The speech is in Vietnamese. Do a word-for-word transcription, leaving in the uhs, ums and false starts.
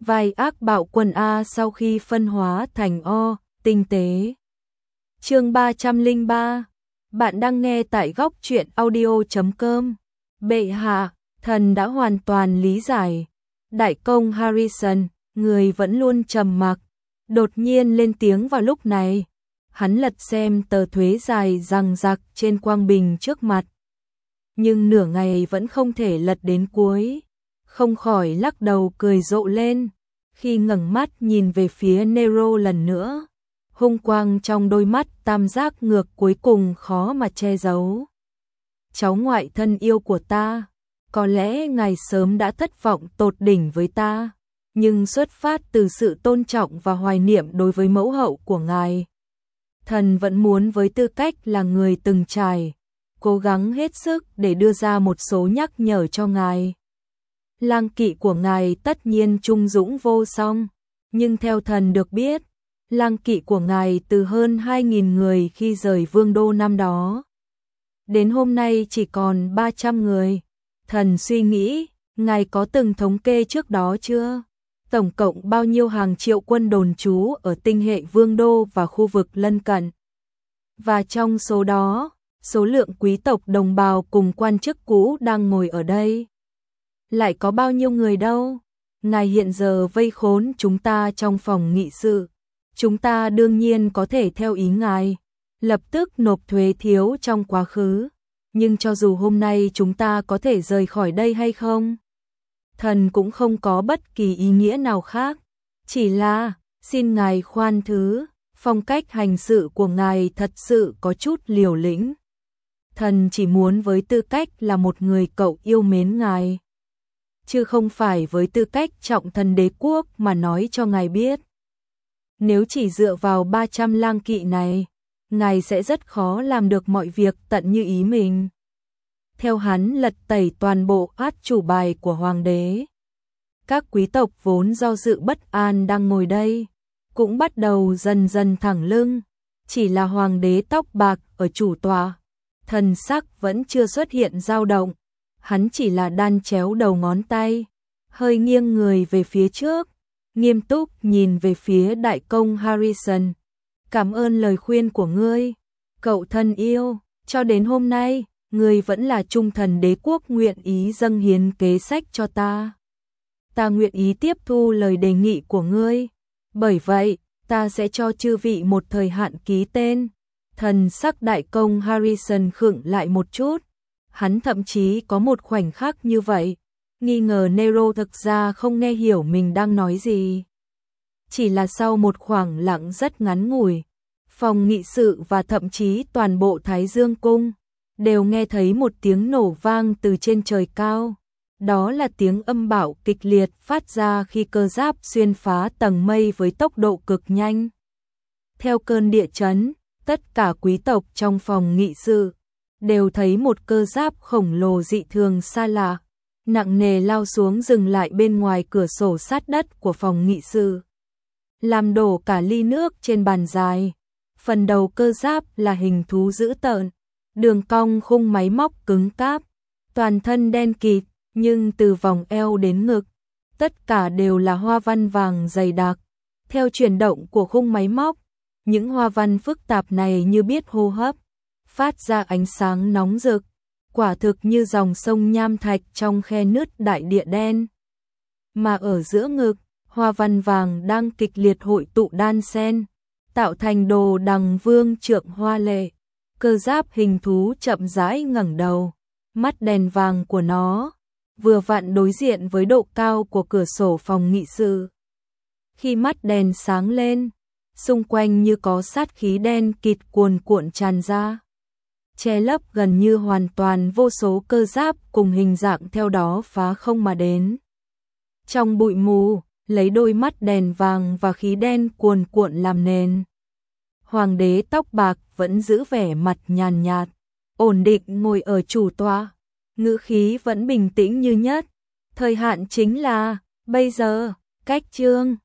vai ác bạo quân A sau khi phân hóa thành O, tinh tế. Chương ba trăm lẻ ba. Bạn đang nghe tại góc truyện audio chấm com. Bệ hạ, thần đã hoàn toàn lý giải. Đại công Harrison, người vẫn luôn trầm mặc, đột nhiên lên tiếng vào lúc này. Hắn lật xem tờ thuế dài rằng rặc trên quang bình trước mặt. Nhưng nửa ngày vẫn không thể lật đến cuối. Không khỏi lắc đầu cười rộ lên. Khi ngẩng mắt nhìn về phía Nero lần nữa, hung quang trong đôi mắt tam giác ngược cuối cùng khó mà che giấu. Cháu ngoại thân yêu của ta, có lẽ ngài sớm đã thất vọng tột đỉnh với ta, nhưng xuất phát từ sự tôn trọng và hoài niệm đối với mẫu hậu của ngài, thần vẫn muốn với tư cách là người từng trải, cố gắng hết sức để đưa ra một số nhắc nhở cho ngài. Lang kỵ của ngài tất nhiên trung dũng vô song, nhưng theo thần được biết, lang kỵ của ngài từ hơn hai nghìn người khi rời vương đô năm đó, đến hôm nay chỉ còn ba trăm người. Thần suy nghĩ, ngài có từng thống kê trước đó chưa? Tổng cộng bao nhiêu hàng triệu quân đồn trú ở tinh hệ vương đô và khu vực lân cận? Và trong số đó, số lượng quý tộc đồng bào cùng quan chức cũ đang ngồi ở đây lại có bao nhiêu người đâu? Ngài hiện giờ vây khốn chúng ta trong phòng nghị sự. Chúng ta đương nhiên có thể theo ý ngài, lập tức nộp thuế thiếu trong quá khứ. Nhưng cho dù hôm nay chúng ta có thể rời khỏi đây hay không, thần cũng không có bất kỳ ý nghĩa nào khác. Chỉ là, xin ngài khoan thứ, phong cách hành sự của ngài thật sự có chút liều lĩnh. Thần chỉ muốn với tư cách là một người cậu yêu mến ngài, chứ không phải với tư cách trọng thần đế quốc mà nói cho ngài biết. Nếu chỉ dựa vào ba trăm lang kỵ này, ngài sẽ rất khó làm được mọi việc tận như ý mình. Theo hắn lật tẩy toàn bộ át chủ bài của hoàng đế, các quý tộc vốn do dự bất an đang ngồi đây, cũng bắt đầu dần dần thẳng lưng. Chỉ là hoàng đế tóc bạc ở chủ tọa, thần sắc vẫn chưa xuất hiện dao động. Hắn chỉ là đan chéo đầu ngón tay, hơi nghiêng người về phía trước, nghiêm túc nhìn về phía đại công Harrison. Cảm ơn lời khuyên của ngươi, cậu thân yêu, cho đến hôm nay, ngươi vẫn là trung thần đế quốc nguyện ý dâng hiến kế sách cho ta. Ta nguyện ý tiếp thu lời đề nghị của ngươi, bởi vậy, ta sẽ cho chư vị một thời hạn ký tên. Thần sắc đại công Harrison khựng lại một chút, hắn thậm chí có một khoảnh khắc như vậy, nghi ngờ Nero thực ra không nghe hiểu mình đang nói gì. Chỉ là sau một khoảng lặng rất ngắn ngủi, phòng nghị sự và thậm chí toàn bộ Thái Dương cung đều nghe thấy một tiếng nổ vang từ trên trời cao. Đó là tiếng âm bạo kịch liệt phát ra khi cơ giáp xuyên phá tầng mây với tốc độ cực nhanh. Theo cơn địa chấn, tất cả quý tộc trong phòng nghị sự đều thấy một cơ giáp khổng lồ dị thường xa lạ, nặng nề lao xuống dừng lại bên ngoài cửa sổ sát đất của phòng nghị sự, làm đổ cả ly nước trên bàn dài. Phần đầu cơ giáp là hình thú dữ tợn, đường cong khung máy móc cứng cáp, toàn thân đen kịt, nhưng từ vòng eo đến ngực, tất cả đều là hoa văn vàng dày đặc. Theo chuyển động của khung máy móc, những hoa văn phức tạp này như biết hô hấp, phát ra ánh sáng nóng rực, quả thực như dòng sông nham thạch trong khe nứt đại địa đen. Mà ở giữa ngực, hoa văn vàng đang kịch liệt hội tụ đan xen, tạo thành đồ đằng vương trượng hoa lệ. Cơ giáp hình thú chậm rãi ngẩng đầu, mắt đèn vàng của nó vừa vặn đối diện với độ cao của cửa sổ phòng nghị sự. Khi mắt đèn sáng lên, xung quanh như có sát khí đen kịt cuồn cuộn tràn ra, che lấp gần như hoàn toàn vô số cơ giáp cùng hình dạng theo đó phá không mà đến. Trong bụi mù, lấy đôi mắt đèn vàng và khí đen cuồn cuộn làm nền, hoàng đế tóc bạc vẫn giữ vẻ mặt nhàn nhạt, ổn định ngồi ở chủ tọa, ngữ khí vẫn bình tĩnh như nhất. Thời hạn chính là bây giờ. Cách chương